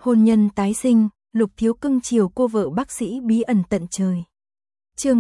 Hôn nhân tái sinh, Lục Thiếu cưng chiều cô vợ bác sĩ bí ẩn tận trời. Chương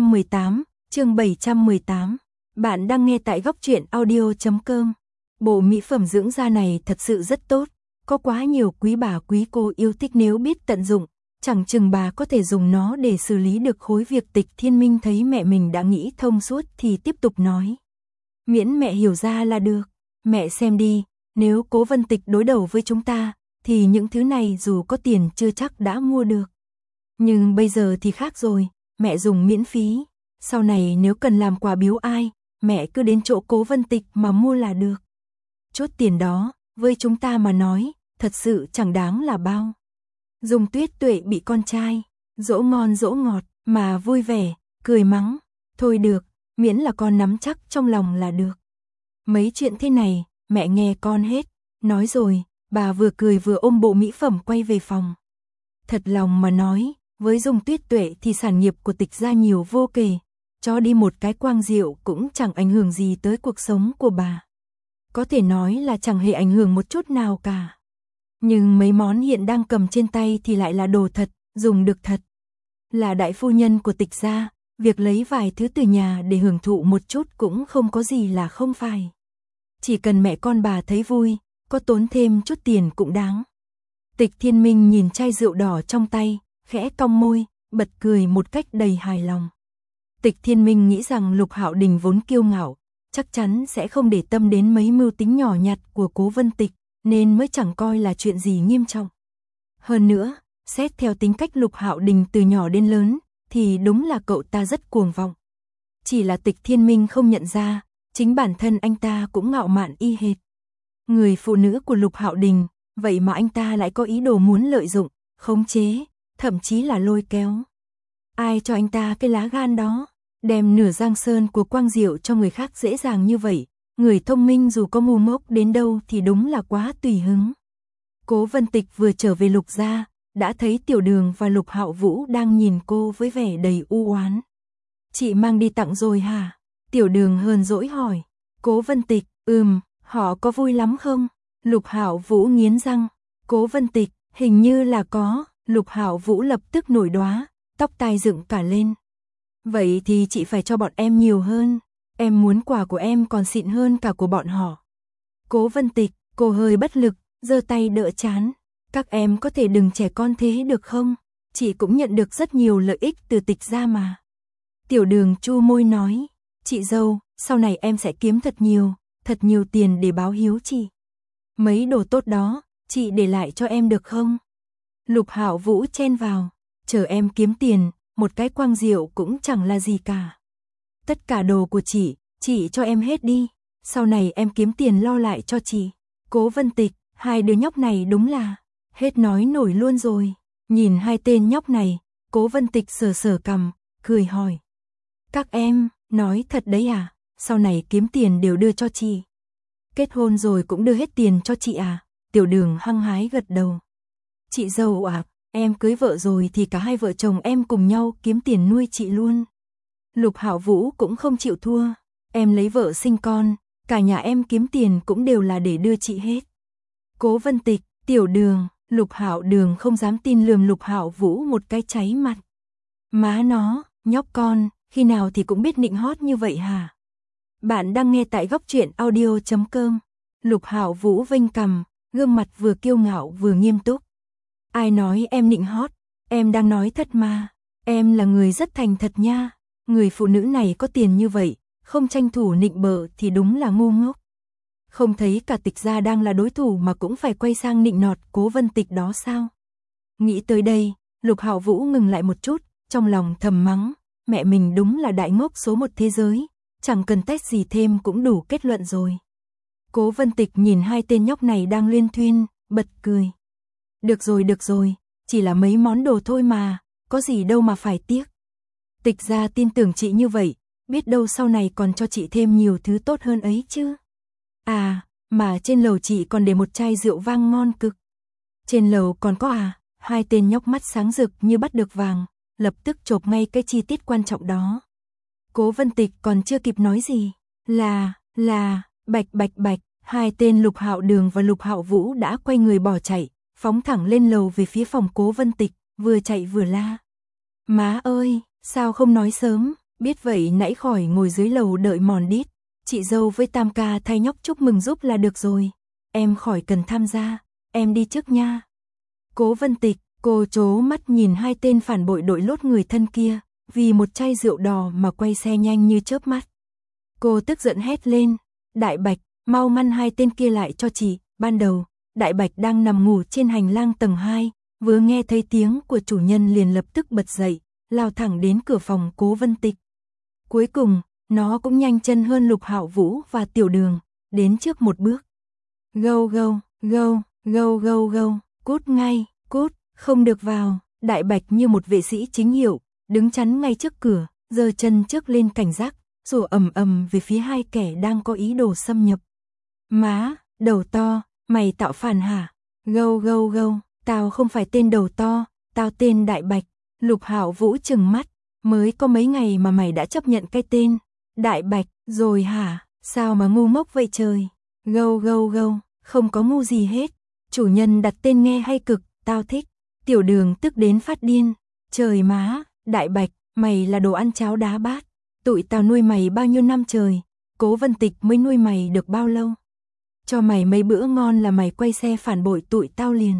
718. Bạn đang nghe tại góc truyện audio.com. Bộ mỹ phẩm dưỡng da này thật sự rất tốt, có quá nhiều quý bà quý cô yêu thích, nếu biết tận dụng, chẳng chừng bà có thể dùng nó để xử lý được khối việc. Tịch Thiên Minh thấy mẹ mình đã nghĩ thông suốt thì tiếp tục nói. Miễn mẹ hiểu ra là được, mẹ xem đi, nếu Cố Vân Tịch đối đầu với chúng ta, thì những thứ này dù có tiền chưa chắc đã mua được. Nhưng bây giờ thì khác rồi, mẹ dùng miễn phí, sau này nếu cần làm quà biếu ai, mẹ cứ đến chỗ Cố Vân Tịch mà mua là được. Chốt tiền đó, với chúng ta mà nói, thật sự chẳng đáng là bao. Dung Tuyết Tuệ bị con trai dỗ ngon dỗ ngọt mà vui vẻ, cười mắng, thôi được, miễn là con nắm chắc trong lòng là được. Mấy chuyện thế này, mẹ nghe con hết, nói rồi, bà vừa cười vừa ôm bộ mỹ phẩm quay về phòng. Thật lòng mà nói, với Dung Tuyết Tuệ thì sản nghiệp của Tịch gia nhiều vô kể, cho đi một cái quang diệu cũng chẳng ảnh hưởng gì tới cuộc sống của bà. Có thể nói là chẳng hề ảnh hưởng một chút nào cả. Nhưng mấy món hiện đang cầm trên tay thì lại là đồ thật, dùng được thật. Là đại phu nhân của Tịch gia, việc lấy vài thứ từ nhà để hưởng thụ một chút cũng không có gì là không phải. Chỉ cần mẹ con bà thấy vui, có tốn thêm chút tiền cũng đáng. Tịch Thiên Minh nhìn chai rượu đỏ trong tay, khẽ cong môi, bật cười một cách đầy hài lòng. Tịch Thiên Minh nghĩ rằng Lục Hạo Đình vốn kiêu ngạo, chắc chắn sẽ không để tâm đến mấy mưu tính nhỏ nhặt của Cố Vân Tịch, nên mới chẳng coi là chuyện gì nghiêm trọng. Hơn nữa, xét theo tính cách Lục Hạo Đình từ nhỏ đến lớn, thì đúng là cậu ta rất cuồng vọng. Chỉ là Tịch Thiên Minh không nhận ra, chính bản thân anh ta cũng ngạo mạn y hệt. Người phụ nữ của Lục Hạo Đình, vậy mà anh ta lại có ý đồ muốn lợi dụng, khống chế, thậm chí là lôi kéo. Ai cho anh ta cái lá gan đó, đem nửa giang sơn của Quang Diệu cho người khác dễ dàng như vậy, người thông minh dù có ngu ngốc đến đâu thì đúng là quá tùy hứng. Cố Vân Tịch vừa trở về Lục gia, đã thấy Tiểu Đường và Lục Hạo Vũ đang nhìn cô với vẻ đầy u oán. Chị mang đi tặng rồi hả? Tiểu Đường hờn dỗi hỏi. Cố Vân Tịch, họ có vui lắm không? Lục Hạo Vũ nghiến răng. Cố Vân Tịch, hình như là có. Lục Hạo Vũ lập tức nổi đoá, tóc tai dựng cả lên. Vậy thì chị phải cho bọn em nhiều hơn. Em muốn quà của em còn xịn hơn cả của bọn họ. Cố Vân Tịch, cô hơi bất lực, giơ tay đỡ trán. Các em có thể đừng trẻ con thế được không? Chị cũng nhận được rất nhiều lợi ích từ Tịch gia mà. Tiểu Đường chu môi nói. Chị dâu, sau này em sẽ kiếm thật nhiều tiền để báo hiếu chị. Mấy đồ tốt đó, chị để lại cho em được không? Lục Hạo Vũ chen vào. Chờ em kiếm tiền, một cái Quang Diệu cũng chẳng là gì cả. Tất cả đồ của chị cho em hết đi. Sau này em kiếm tiền lo lại cho chị. Cố Vân Tịch, hai đứa nhóc này đúng là hết nói nổi luôn rồi. Nhìn hai tên nhóc này, Cố Vân Tịch sờ cằm, cười hỏi. Các em, nói thật đấy à? Sau này kiếm tiền đều đưa cho chị. Kết hôn rồi cũng đưa hết tiền cho chị à? Tiểu Đường hăng hái gật đầu. Chị dâu à, em cưới vợ rồi thì cả hai vợ chồng em cùng nhau kiếm tiền nuôi chị luôn. Lục Hạo Vũ cũng không chịu thua. Em lấy vợ sinh con, cả nhà em kiếm tiền cũng đều là để đưa chị hết. Cố Vân Tịch, Tiểu Đường, Lục Hạo Đường không dám tin lườm Lục Hạo Vũ một cái cháy mặt. Má nó, nhóc con, khi nào thì cũng biết nịnh hót như vậy hả? Bạn đang nghe tại góc truyện audio.com. Lục Hạo Vũ vênh cằm, gương mặt vừa kiêu ngạo vừa nghiêm túc. Ai nói em nịnh hót, em đang nói thật mà. Em là người rất thành thật nha. Người phụ nữ này có tiền như vậy, không tranh thủ nịnh bợ thì đúng là ngu ngốc. Không thấy cả Tịch gia đang là đối thủ mà cũng phải quay sang nịnh nọt Cố Vân Tịch đó sao? Nghĩ tới đây, Lục Hạo Vũ ngừng lại một chút, trong lòng thầm mắng, mẹ mình đúng là đại ngốc số một thế giới, chẳng cần test gì thêm cũng đủ kết luận rồi. Cố Vân Tịch nhìn hai tên nhóc này đang luyên thuyên, bật cười. Được rồi, chỉ là mấy món đồ thôi mà, có gì đâu mà phải tiếc. Tịch gia tin tưởng chị như vậy, biết đâu sau này còn cho chị thêm nhiều thứ tốt hơn ấy chứ. À, mà trên lầu chị còn để một chai rượu vang ngon cực. Trên lầu còn có à? Hai tên nhóc mắt sáng rực như bắt được vàng, lập tức chộp ngay cái chi tiết quan trọng đó. Cố Vân Tịch còn chưa kịp nói gì, là, bạch, hai tên Lục Hạo Đường và Lục Hạo Vũ đã quay người bỏ chạy, phóng thẳng lên lầu về phía phòng Cố Vân Tịch, vừa chạy vừa la. Má ơi, sao không nói sớm, biết vậy nãy khỏi ngồi dưới lầu đợi mòn đít, chị dâu với Tam ca thay nhóc chúc mừng giúp là được rồi, em khỏi cần tham gia, em đi trước nha. Cố Vân Tịch, cô trố mắt nhìn hai tên phản bội đội lốt người thân kia, vì một chai rượu đỏ mà quay xe nhanh như chớp mắt. Cô tức giận hét lên, Đại Bạch, mau ngăn hai tên kia lại cho chị. Ban đầu, Đại Bạch đang nằm ngủ trên hành lang tầng 2, vừa nghe thấy tiếng của chủ nhân liền lập tức bật dậy, lao thẳng đến cửa phòng Cố Vân Tịch. Cuối cùng, nó cũng nhanh chân hơn Lục Hạo Vũ và Tiểu Đường, đến trước một bước. Gâu gâu, gâu, gâu gâu gâu, cút ngay, cút, không được vào. Đại Bạch như một vệ sĩ chính hiệu, đứng chắn ngay trước cửa, giơ chân trước lên cảnh giác, rủa ầm ầm về phía hai kẻ đang có ý đồ xâm nhập. Má, đầu to, mày tạo phản hả? Gâu gâu gâu, tao không phải tên đầu to, tao tên Đại Bạch. Lục Hạo Vũ trừng mắt, mới có mấy ngày mà mày đã chấp nhận cái tên Đại Bạch rồi hả? Sao mà ngu ngốc vậy trời? Gâu gâu gâu, không có ngu gì hết. Chủ nhân đặt tên nghe hay cực, tao thích. Tiểu Đường tức đến phát điên. Trời má, Đại Bạch, mày là đồ ăn cháo đá bát. Tụi tao nuôi mày bao nhiêu năm trời, Cố Vân Tịch mới nuôi mày được bao lâu? Cho mày mấy bữa ngon là mày quay xe phản bội tụi tao liền.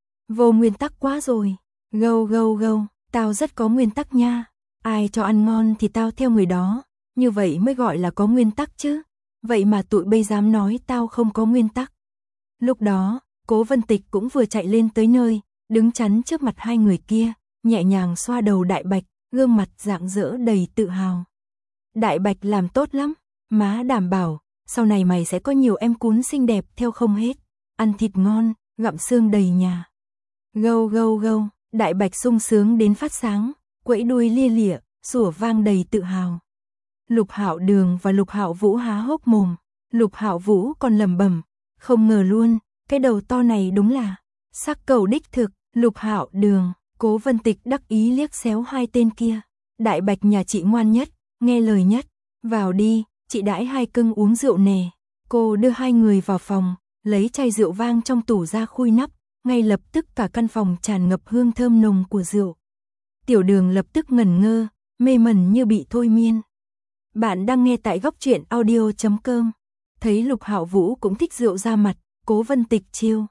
Vô nguyên tắc quá rồi. Gâu gâu gâu, tao rất có nguyên tắc nha. Ai cho ăn ngon thì tao theo người đó, như vậy mới gọi là có nguyên tắc chứ. Vậy mà tụi bây dám nói tao không có nguyên tắc. Lúc đó, Cố Vân Tịch cũng vừa chạy lên tới nơi, đứng chắn trước mặt hai người kia, nhẹ nhàng xoa đầu Đại Bạch, gương mặt rạng rỡ đầy tự hào. Đại Bạch làm tốt lắm, má đảm bảo, sau này mày sẽ có nhiều em cún xinh đẹp theo không hết, ăn thịt ngon, gặm xương đầy nhà. Gâu gâu gâu, Đại Bạch sung sướng đến phát sáng, quẫy đuôi lia lịa, sủa vang đầy tự hào. Lục Hạo Đường và Lục Hạo Vũ há hốc mồm, Lục Hạo Vũ còn lẩm bẩm, không ngờ luôn, cái đầu to này đúng là sắc cầu đích thực. Lục Hạo Đường, Cố Vân Tịch đắc ý liếc xéo hai tên kia. Đại Bạch nhà chị ngoan nhất, nghe lời nhất, vào đi, chị đãi hai cưng uống rượu nè. Cô đưa hai người vào phòng, lấy chai rượu vang trong tủ ra khui nắp, ngay lập tức cả căn phòng tràn ngập hương thơm nồng của rượu. Tiểu Đường lập tức ngẩn ngơ, mê mẩn như bị thôi miên. Bạn đang nghe tại góc truyện audio.com. Thấy Lục Hạo Vũ cũng thích rượu ra mặt, Cố Vân Tịch chiêu.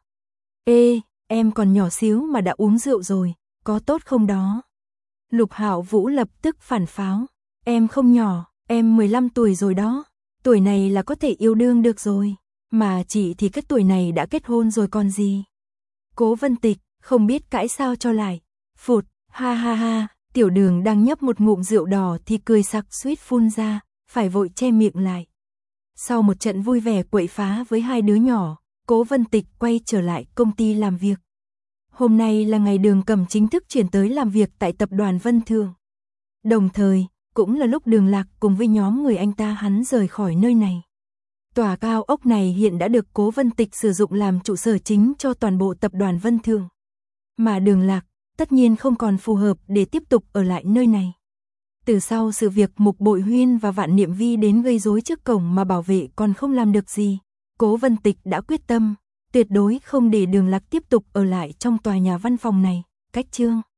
Ê, em còn nhỏ xíu mà đã uống rượu rồi, có tốt không đó? Lục Hạo Vũ lập tức phản pháo. Em không nhỏ, em 15 tuổi rồi đó. Tuổi này là có thể yêu đương được rồi. Mà chị thì cái tuổi này đã kết hôn rồi còn gì. Cố Vân Tịch, không biết cãi sao cho lại. Phụt, ha ha ha, Tiểu Đường đang nhấp một ngụm rượu đỏ thì cười sặc suýt phun ra, phải vội che miệng lại. Sau một trận vui vẻ quậy phá với hai đứa nhỏ, Cố Vân Tịch quay trở lại công ty làm việc. Hôm nay là ngày Đường Cầm chính thức chuyển tới làm việc tại tập đoàn Vân Thường. Đồng thời, cũng là lúc Đường Lạc cùng với nhóm người anh ta hắn rời khỏi nơi này. Tòa cao ốc này hiện đã được Cố Vân Tịch sử dụng làm trụ sở chính cho toàn bộ tập đoàn Vân Thường. Mà Đường Lạc, tất nhiên không còn phù hợp để tiếp tục ở lại nơi này. Từ sau sự việc Mục Bội Huyên và Vạn Niệm Vi đến gây rối trước cổng mà bảo vệ còn không làm được gì, Cố Vân Tịch đã quyết tâm, tuyệt đối không để Đường Lạc tiếp tục ở lại trong tòa nhà văn phòng này. Cách chương